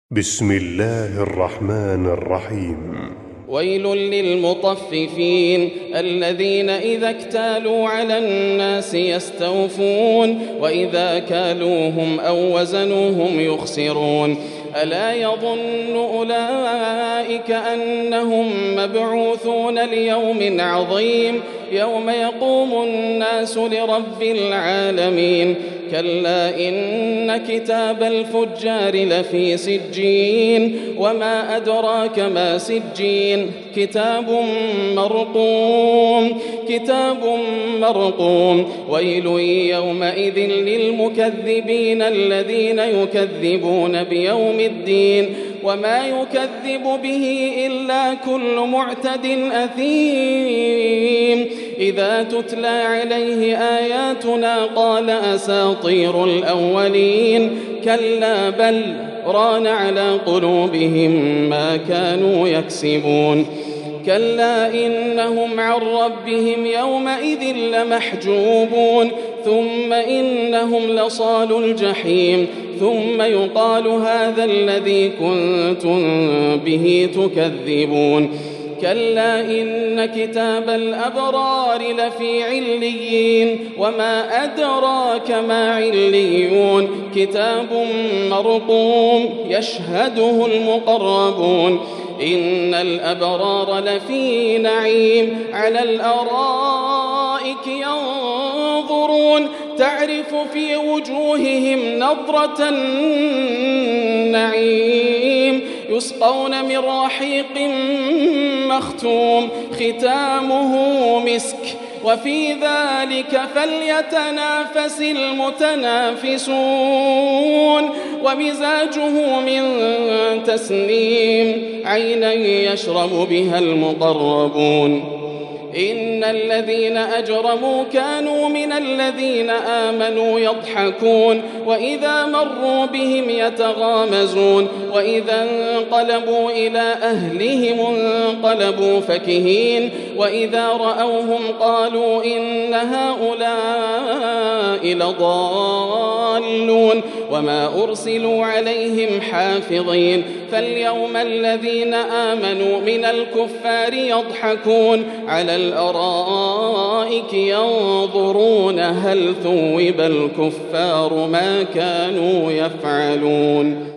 بسم الله الرحمن الرحيم. ويل للمطففين الذين إذا اكتالوا على الناس يستوفون وإذا كالوهم أو وزنوهم يخسرون ألا يظن أولئك أنهم مبعوثون ليوم عظيم يوم يقوم الناس لرب العالمين كلا إن كتاب الفجار لفي سجين وما أدراك ما سجين كتاب مرقوم ويل يومئذ للمكذبين الذين يكذبون بيوم الدين وما يكذب به إلا كل معتد أثيم إذا تتلى عليه آياتنا قال أساطير الأولين كلا بل ران على قلوبهم ما كانوا يكسبون كلا إنهم عن ربهم يومئذ لمحجوبون ثم إنهم لصالو الجحيم ثم يقال هذا الذي كنتم به تكذبون كلا إن كتاب الأبرار لفي عليين وما أدراك ما عليون كتاب مرقوم يشهده المقربون إن الأبرار لفي نعيم على الأرائك ينظرون تعرف في وجوههم نضرة النعيم يسقون من رحيق مختوم ختامه مسك وفي ذلك فليتنافس المتنافسون ومزاجه من تسنيم عينا يشرب بها المقربون إن الذين أجرموا كانوا من الذين آمنوا يضحكون وإذا مروا بهم يتغامزون وإذا انقلبوا إلى أهلهم انقلبوا فكهين وإذا رأوهم قالوا إن هؤلاء لضالون وما أرسلوا عليهم حافظين فاليوم الذين آمنوا من الكفار يضحكون على الأرائك ينظرون هل ثوب الكفار ما كانوا يفعلون